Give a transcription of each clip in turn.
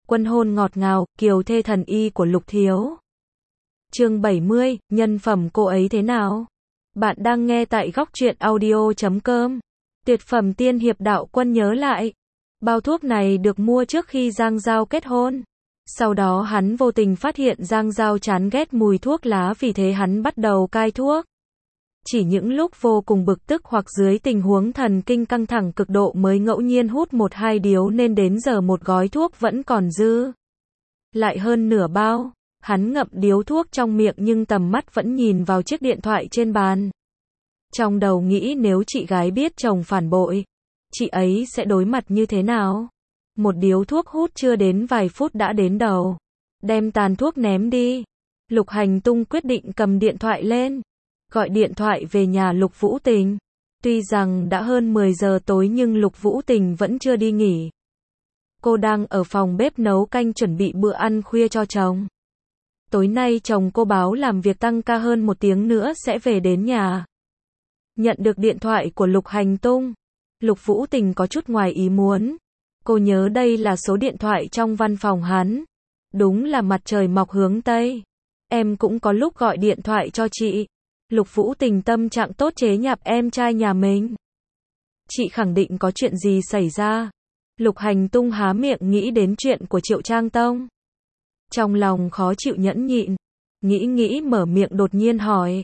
Quân hôn ngọt ngào, kiều thê thần y của Lục Thiếu. Chương 70, nhân phẩm cô ấy thế nào? Bạn đang nghe tại góc truyện audio.com. Tuyệt phẩm tiên hiệp Đạo Quân nhớ lại. Bao thuốc này được mua trước khi Giang Giao kết hôn. Sau đó hắn vô tình phát hiện Giang Giao chán ghét mùi thuốc lá, vì thế hắn bắt đầu cai thuốc. Chỉ những lúc vô cùng bực tức hoặc dưới tình huống thần kinh căng thẳng cực độ mới ngẫu nhiên hút 1-2 điếu, nên đến giờ một gói thuốc vẫn còn dư lại hơn nửa bao. Hắn ngậm điếu thuốc trong miệng nhưng tầm mắt vẫn nhìn vào chiếc điện thoại trên bàn. Trong đầu nghĩ nếu chị gái biết chồng phản bội, chị ấy sẽ đối mặt như thế nào? Một điếu thuốc hút chưa đến vài phút đã đến đầu. Đem tàn thuốc ném đi. Lục Hành Tung quyết định cầm điện thoại lên, gọi điện thoại về nhà Lục Vũ Tình. Tuy rằng đã hơn 10 giờ tối nhưng Lục Vũ Tình vẫn chưa đi nghỉ. Cô đang ở phòng bếp nấu canh chuẩn bị bữa ăn khuya cho chồng. Tối nay chồng cô báo làm việc tăng ca hơn 1 tiếng nữa sẽ về đến nhà. Nhận được điện thoại của Lục Hành Tung, Lục Vũ Tình có chút ngoài ý muốn. Cô nhớ đây là số điện thoại trong văn phòng hắn. Đúng là mặt trời mọc hướng Tây. Em cũng có lúc gọi điện thoại cho chị. Lục Vũ Tình tâm trạng tốt chế nhạo em trai nhà mình. Chị khẳng định có chuyện gì xảy ra. Lục Hành Tung há miệng nghĩ đến chuyện của Triệu Trang Tông. Trong lòng khó chịu nhẫn nhịn. Nghĩ mở miệng đột nhiên hỏi.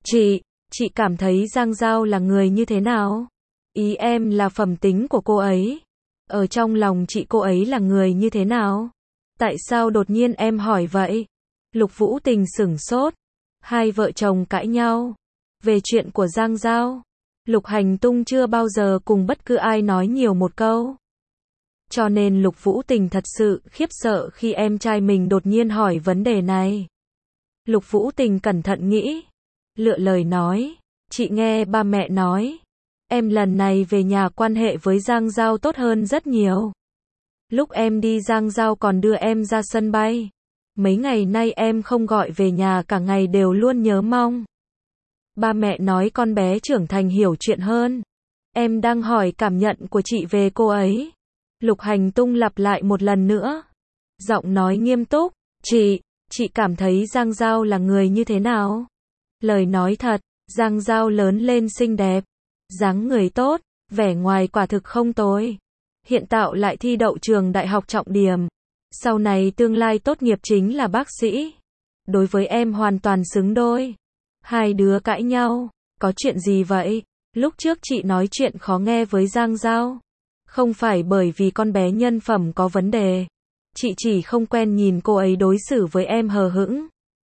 Chị cảm thấy Giang Giao là người như thế nào? Ý em là phẩm tính của cô ấy. Ở trong lòng chị cô ấy là người như thế nào? Tại sao đột nhiên em hỏi vậy? Lục Vũ Tình sửng sốt. Hai vợ chồng cãi nhau về chuyện của Giang Giao. Lục Hành Tung chưa bao giờ cùng bất cứ ai nói nhiều một câu. Cho nên Lục Vũ Tình thật sự khiếp sợ khi em trai mình đột nhiên hỏi vấn đề này. Lục Vũ Tình cẩn thận nghĩ, lựa lời nói, chị nghe ba mẹ nói, em lần này về nhà quan hệ với Giang Giao tốt hơn rất nhiều. Lúc em đi Giang Giao còn đưa em ra sân bay. Mấy ngày nay em không gọi về nhà, cả ngày đều luôn nhớ mong. Ba mẹ nói con bé trưởng thành hiểu chuyện hơn. Em đang hỏi cảm nhận của chị về cô ấy. Lục Hành Tung lặp lại một lần nữa. Giọng nói nghiêm túc. Chị cảm thấy Giang Giao là người như thế nào? Lời nói thật, Giang Giao lớn lên xinh đẹp, dáng người tốt, vẻ ngoài quả thực không tồi. Hiện tại lại thi đậu trường đại học trọng điểm. Sau này tương lai tốt nghiệp chính là bác sĩ. Đối với em hoàn toàn xứng đôi. Hai đứa cãi nhau. Có chuyện gì vậy? Lúc trước chị nói chuyện khó nghe với Giang Giao. Không phải bởi vì con bé nhân phẩm có vấn đề. Chị chỉ không quen nhìn cô ấy đối xử với em hờ hững.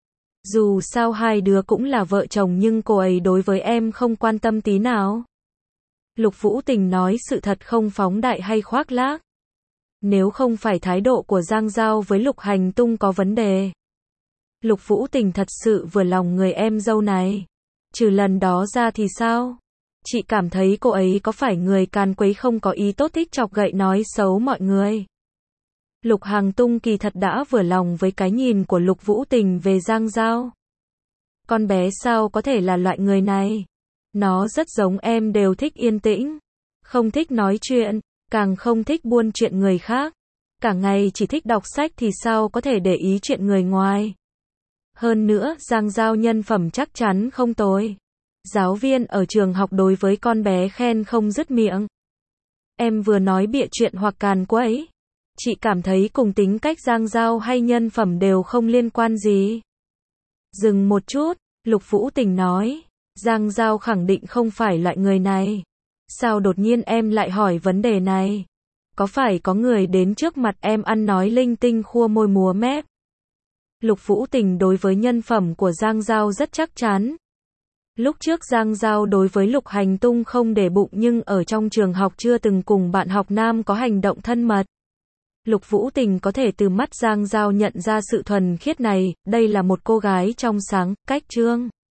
Dù sao hai đứa cũng là vợ chồng nhưng cô ấy đối với em không quan tâm tí nào. Lục Vũ Tình nói sự thật, không phóng đại hay khoác lác. Nếu không phải thái độ của Giang Giao với Lục Hành Tung có vấn đề. Lục Vũ Tình thật sự vừa lòng người em dâu này. Trừ lần đó ra thì sao? Chị cảm thấy cô ấy có phải người càn quấy không có ý tốt, thích chọc gậy nói xấu mọi người. Lục Hành Tung kỳ thật đã vừa lòng với cái nhìn của Lục Vũ Tình về Giang Giao. Con bé sao có thể là loại người này? Nó rất giống em, đều thích yên tĩnh, không thích nói chuyện, càng không thích buôn chuyện người khác. Cả ngày chỉ thích đọc sách thì sao có thể để ý chuyện người ngoài. Hơn nữa, Giang Giao nhân phẩm chắc chắn không tồi. Giáo viên ở trường học đối với con bé khen không dứt miệng. Em vừa nói bịa chuyện hoặc càn quấy. Chị cảm thấy cùng tính cách Giang Giao hay nhân phẩm đều không liên quan gì. Dừng một chút, Lục Vũ Tình nói. Giang Giao khẳng định không phải loại người này. Sao đột nhiên em lại hỏi vấn đề này? Có phải có người đến trước mặt em ăn nói linh tinh, khua môi múa mép? Lục Vũ Tình đối với nhân phẩm của Giang Giao rất chắc chắn. Lúc trước Giang Giao đối với Lục Hành Tung không để bụng nhưng ở trong trường học chưa từng cùng bạn học nam có hành động thân mật. Lục Vũ Tình có thể từ mắt Giang Giao nhận ra sự thuần khiết này, đây là một cô gái trong sáng, cách chương.